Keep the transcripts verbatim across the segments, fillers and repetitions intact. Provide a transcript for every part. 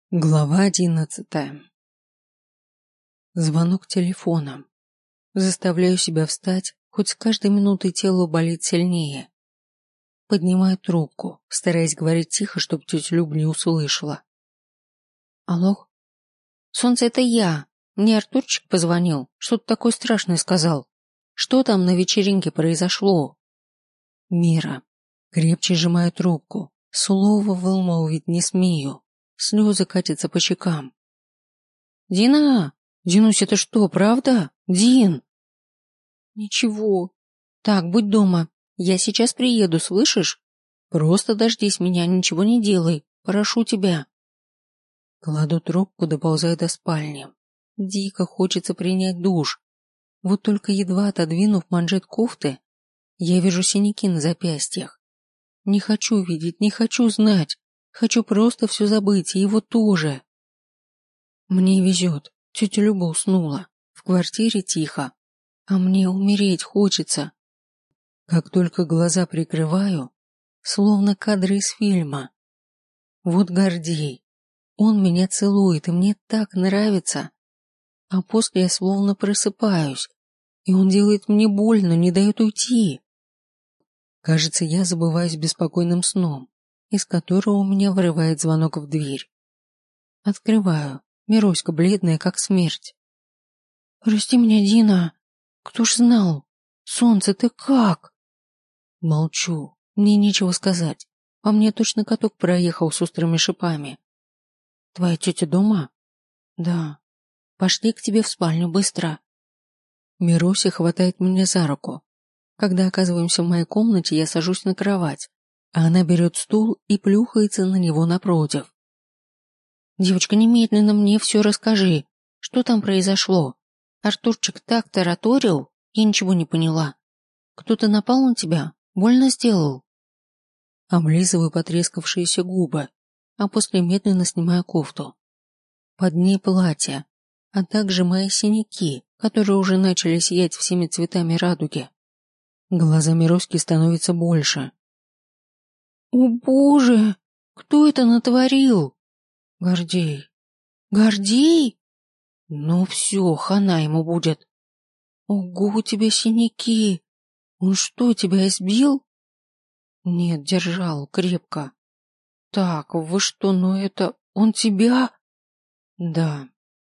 Глава одиннадцатая. Звонок телефона. Заставляю себя встать, хоть с каждой минутой тело болит сильнее. Поднимаю трубку, стараясь говорить тихо, чтобы тетя Люба не услышала. Алло? Солнце, это я. Мне Артурчик позвонил, что-то такое страшное сказал. Что там на вечеринке произошло? Мира. Крепче сжимаю трубку. Слова вымолвить не смею. Слезы катятся по щекам. Дина! Динусь, это что, правда? Дин! Ничего. Так, будь дома. Я сейчас приеду, слышишь? Просто дождись меня, ничего не делай. Прошу тебя. Кладу трубку, доползаю до спальни. Дико хочется принять душ. Вот только едва отодвинув манжет кофты, я вижу синяки на запястьях. Не хочу видеть, не хочу знать. Хочу просто все забыть, и его тоже. Мне везет. Тетя Люба уснула. В квартире тихо. А мне умереть хочется. Как только глаза прикрываю, словно кадры из фильма. Вот Гордей. Он меня целует, и мне так нравится. А после я словно просыпаюсь, и он делает мне больно, не дает уйти. Кажется, я забываюсь беспокойным сном, из которого у меня вырывает звонок в дверь. Открываю. Мироська бледная, как смерть. «Прости меня, Дина. Кто ж знал? Солнце, ты как?» Молчу. Мне нечего сказать. По мне точно каток проехал с острыми шипами. «Твоя тетя дома?» «Да». «Пошли к тебе в спальню, быстро». Мирося хватает меня за руку. Когда оказываемся в моей комнате, я сажусь на кровать, а она берет стул и плюхается на него напротив. «Девочка, немедленно мне все расскажи. Что там произошло? Артурчик так тараторил, я ничего не поняла. Кто-то напал на тебя? Больно сделал?» Облизываю потрескавшиеся губы, а после медленно снимаю кофту. Под ней платье, а также мои синяки, которые уже начали сиять всеми цветами радуги. Глаза Мироськи становятся больше. «О боже! Кто это натворил?» «Гордей». «Гордей?» «Ну все, хана ему будет». «Ого, у тебя синяки! Он что, тебя избил?» «Нет, держал, крепко». «Так, вы что, ну это... Он тебя?» «Да».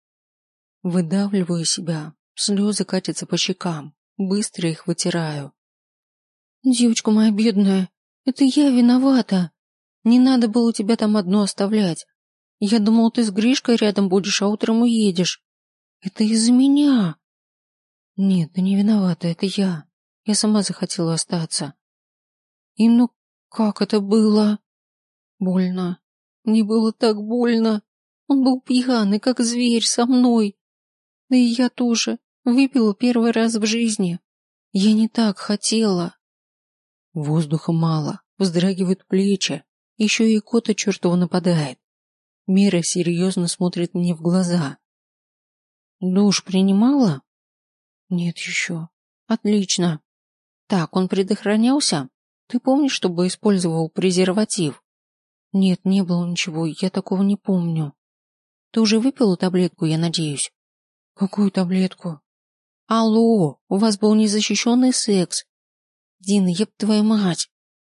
Выдавливаю себя, слезы катятся по щекам, быстро их вытираю. «Девочка моя бедная, это я виновата. Не надо было тебя там одну оставлять. Я думал, ты с Гришкой рядом будешь, а утром уедешь. Это из-за меня». «Нет, ты не виновата, это я. Я сама захотела остаться». «И ну как это было?» «Больно. Мне было так больно. Он был пьяный, как зверь, со мной. Да и я тоже. Выпила первый раз в жизни. Я не так хотела». Воздуха мало, вздрагивают плечи. Еще и кота чертова нападает. Мира серьезно смотрит мне в глаза. «Душ принимала?» «Нет еще». «Отлично. Так, он предохранялся? Ты помнишь, чтобы использовал презерватив?» «Нет, не было ничего, я такого не помню». «Ты уже выпила таблетку, я надеюсь?» «Какую таблетку?» «Алло, у вас был незащищенный секс. Дина, еб твою мать!»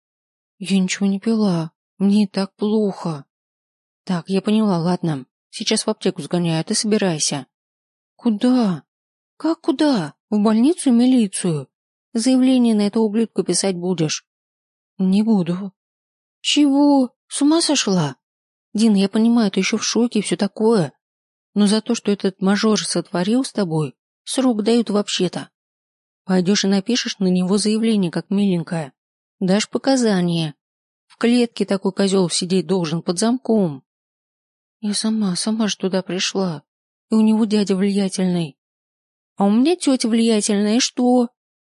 «Я ничего не пила, мне и так плохо». «Так, я поняла, ладно. Сейчас в аптеку сгоняю, ты собирайся». «Куда?» «Как куда? В больницу и милицию. Заявление на эту ублюдку писать будешь?» «Не буду». «Чего? С ума сошла?» «Дина, я понимаю, ты еще в шоке и все такое. Но за то, что этот мажор сотворил с тобой, срок дают вообще-то. Пойдешь и напишешь на него заявление, как миленькая. Дашь показания. В клетке такой козел сидеть должен под замком». «Я сама, сама ж туда пришла. И у него дядя влиятельный». «А у меня тетя влиятельная, и что?»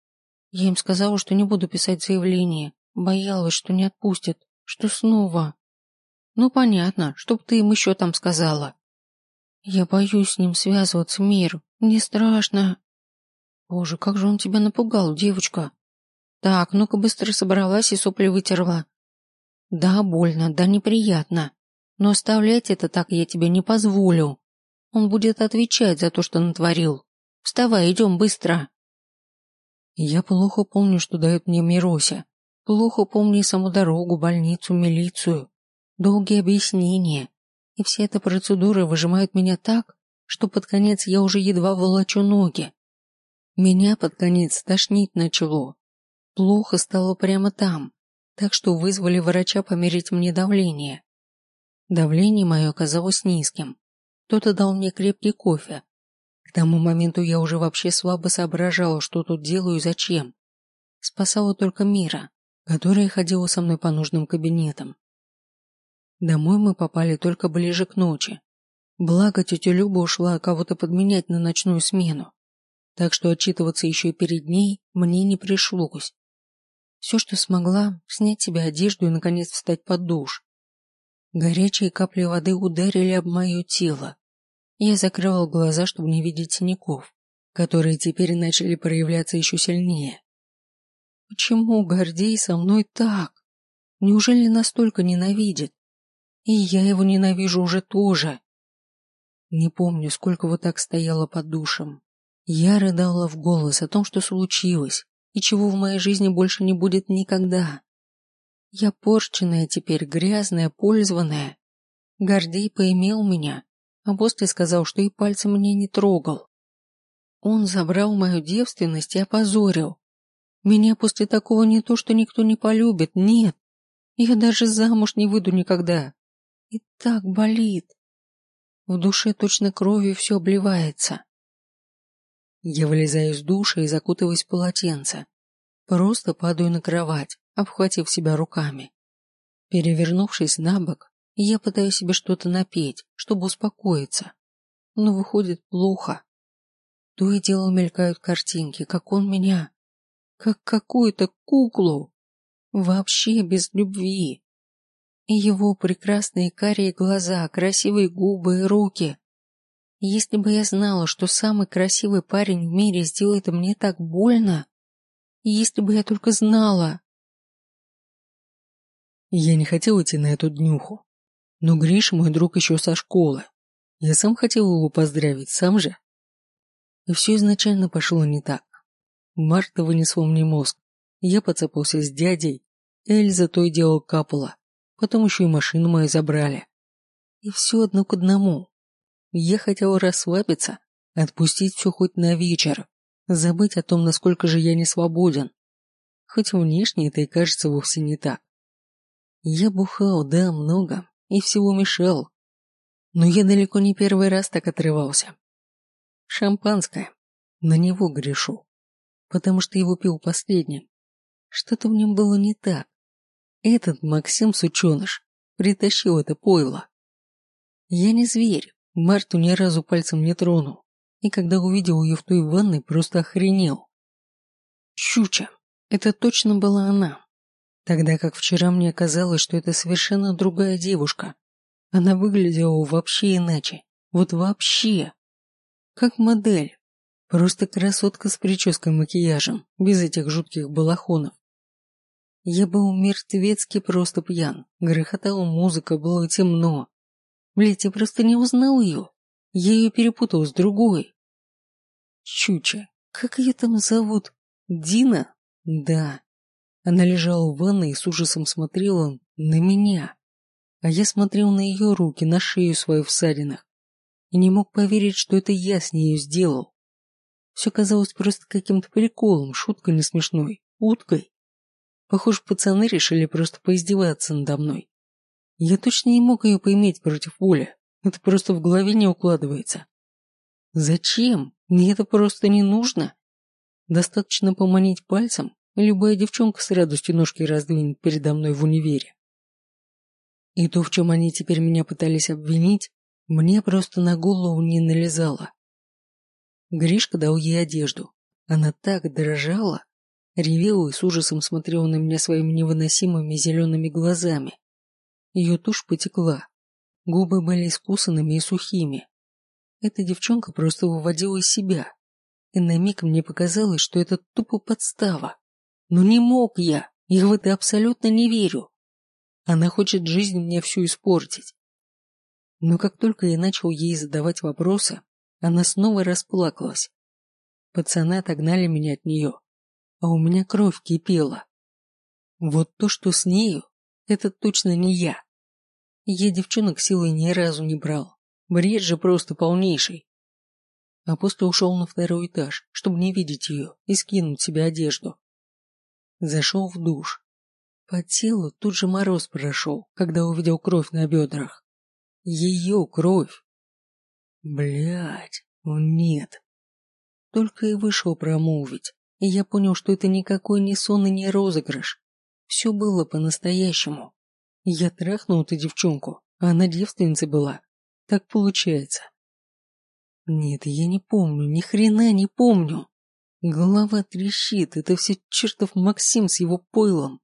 Я им сказала, что не буду писать заявление. Боялась, что не отпустят. Что снова? «Ну, понятно, чтоб ты им еще там сказала». «Я боюсь с ним связываться, Мир. Мне страшно». «Боже, как же он тебя напугал, девочка». «Так, ну-ка быстро собралась и сопли вытерла». «Да, больно, да неприятно. Но оставлять это так я тебе не позволю. Он будет отвечать за то, что натворил. Вставай, идем быстро. Я плохо помню, что дает мне Мирося. Плохо помню и саму дорогу, больницу, милицию. Долгие объяснения. И вся эта процедура выжимает меня так, что под конец я уже едва волочу ноги. Меня под конец тошнить начало. Плохо стало прямо там, так что вызвали врача померить мне давление. Давление мое оказалось низким. Кто-то дал мне крепкий кофе. К тому моменту я уже вообще слабо соображала, что тут делаю и зачем. Спасала только Мира, которая ходила со мной по нужным кабинетам. Домой мы попали только ближе к ночи. Благо тетя Люба ушла кого-то подменять на ночную смену, так что отчитываться еще и перед ней мне не пришлось. Все, что смогла, снять себе одежду и, наконец, встать под душ. Горячие капли воды ударили об мое тело. Я закрыла глаза, чтобы не видеть синяков, которые теперь начали проявляться еще сильнее. Почему Гордей со мной так? Неужели настолько ненавидит? И я его ненавижу уже тоже. Не помню, сколько вот так стояла под душем. Я рыдала в голос о том, что случилось, и чего в моей жизни больше не будет никогда. Я порченная теперь, грязная, пользованная. Гордей поимел меня, а после сказал, что и пальцем меня не трогал. Он забрал мою девственность и опозорил. Меня после такого не то, что никто не полюбит, нет. Я даже замуж не выйду никогда. И так болит. В душе точно кровью все обливается. Я вылезаю из душа и закутываюсь в полотенце. Просто падаю на кровать, обхватив себя руками. Перевернувшись на бок, я пытаюсь себе что-то напеть, чтобы успокоиться. Но выходит плохо. То и дело мелькают картинки, как он меня, как какую-то куклу, вообще без любви. И его прекрасные карие глаза, красивые губы и руки. Если бы я знала, что самый красивый парень в мире сделает мне так больно, если бы я только знала. Я не хотел идти на эту днюху, но Гриша мой друг еще со школы. Я сам хотел его поздравить, сам же. И все изначально пошло не так. Марта вынесла мне мозг. Я поцепался с дядей, Эльза то и дело капала. Потом еще и машину мою забрали. И все одно к одному. Я хотел расслабиться, отпустить все хоть на вечер, забыть о том, насколько же я не свободен. Хоть внешне это и кажется вовсе не так. Я бухал, да, много, и всего мешал. Но я далеко не первый раз так отрывался. Шампанское. На него грешу. Потому что его пил последним. Что-то в нем было не так. Этот Максим сученыш притащил это пойло. Я не зверь, Марту ни разу пальцем не тронул, и когда увидел ее в той ванной, просто охренел. Чуча, это точно была она. Тогда как вчера мне казалось, что это совершенно другая девушка. Она выглядела вообще иначе, вот вообще. Как модель, просто красотка с прической и макияжем, без этих жутких балахонов. Я был мертвецки просто пьян, грохотала музыка, было темно. Блять, я просто не узнал ее. Я ее перепутал с другой. Чуча, как ее там зовут? Дина? Да. Она лежала в ванной и с ужасом смотрела на меня. А я смотрел на ее руки, на шею свою в ссадинах. И не мог поверить, что это я с нею сделал. Все казалось просто каким-то приколом, шуткой не смешной, уткой. Похоже, пацаны решили просто поиздеваться надо мной. Я точно не мог ее поиметь против воли. Это просто в голове не укладывается. Зачем? Мне это просто не нужно. Достаточно поманить пальцем, и любая девчонка с радостью ножки раздвинет передо мной в универе. И то, в чем они теперь меня пытались обвинить, мне просто на голову не налезало. Гришка дал ей одежду. Она так дрожала, ревела и с ужасом смотрела на меня своими невыносимыми зелеными глазами. Ее тушь потекла, губы были искусанными и сухими. Эта девчонка просто выводила из себя, и на миг мне показалось, что это тупо подстава. Но не мог я, я в это абсолютно не верю. Она хочет жизнь мне всю испортить. Но как только я начал ей задавать вопросы, она снова расплакалась. Пацаны отогнали меня от нее, а у меня кровь кипела. Вот то, что с нею, это точно не я. Я девчонок силой ни разу не брал. Бред же просто полнейший. А после ушел на второй этаж, чтобы не видеть ее и скинуть себе одежду. Зашел в душ. По телу тут же мороз прошел, когда увидел кровь на бедрах. Ее кровь. Блять, нет. Только и вышел промолвить, и я понял, что это никакой не сон и не розыгрыш. Все было по-настоящему. Я трахнул эту девчонку, а она девственницей была. Так получается. Нет, я не помню, ни хрена не помню. Голова трещит, это все чертов Максим с его пойлом.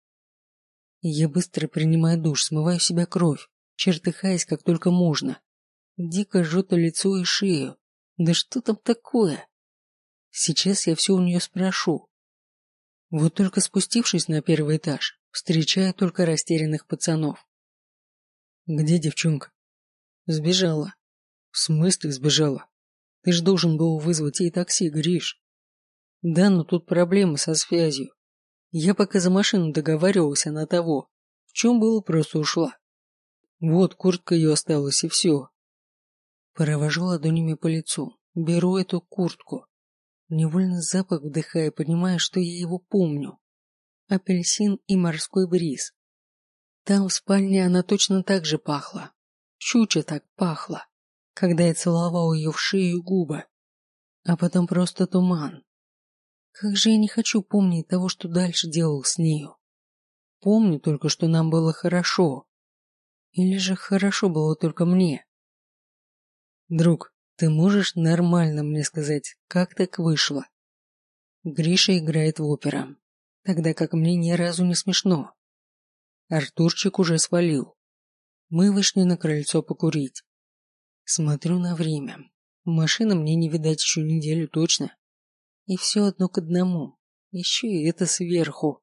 Я быстро принимаю душ, смываю с себя кровь, чертыхаясь как только можно. Дико жжет лицо и шею. Да что там такое? Сейчас я все у нее спрошу. Вот только спустившись на первый этаж, встречаю только растерянных пацанов. Где девчонка? Сбежала. В смысле сбежала? Ты ж должен был вызвать ей такси, Гриш. Да, но тут проблемы со связью. Я пока за машину договаривался на того. В чем было, просто ушла. Вот, куртка ее осталась, и все. Провожу ладонями по лицу. Беру эту куртку. Невольно запах вдыхая, понимая, что я его помню. Апельсин и морской бриз. Там в спальне она точно так же пахла. Чуча так пахла, когда я целовал ее в шею и губы. А потом просто туман. Как же я не хочу помнить того, что дальше делал с нею. Помню только, что нам было хорошо. Или же хорошо было только мне. Друг, ты можешь нормально мне сказать, как так вышло? Гриша играет в опера, тогда как мне ни разу не смешно. Артурчик уже свалил. Мы вышли на крыльцо покурить. Смотрю на время. Машина мне не видать еще неделю точно. И все одно к одному. Еще и это сверху.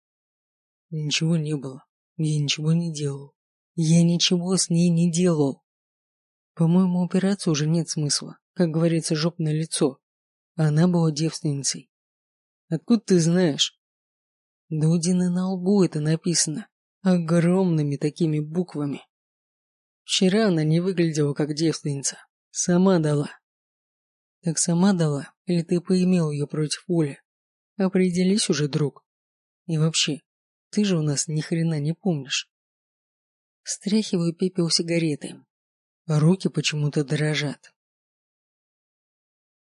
Ничего не было. Я ничего не делал. Я ничего с ней не делал. По-моему, опираться уже нет смысла. Как говорится, жоп на лицо. Она была девственницей. Откуда ты знаешь? Да у Дины на лбу это написано. Огромными такими буквами. Вчера она не выглядела как девственница. Сама дала. Так сама дала, или ты поимел ее против воли? Определись уже, друг. И вообще, ты же у нас ни хрена не помнишь. Стряхиваю пепел сигареты. Руки почему-то дрожат.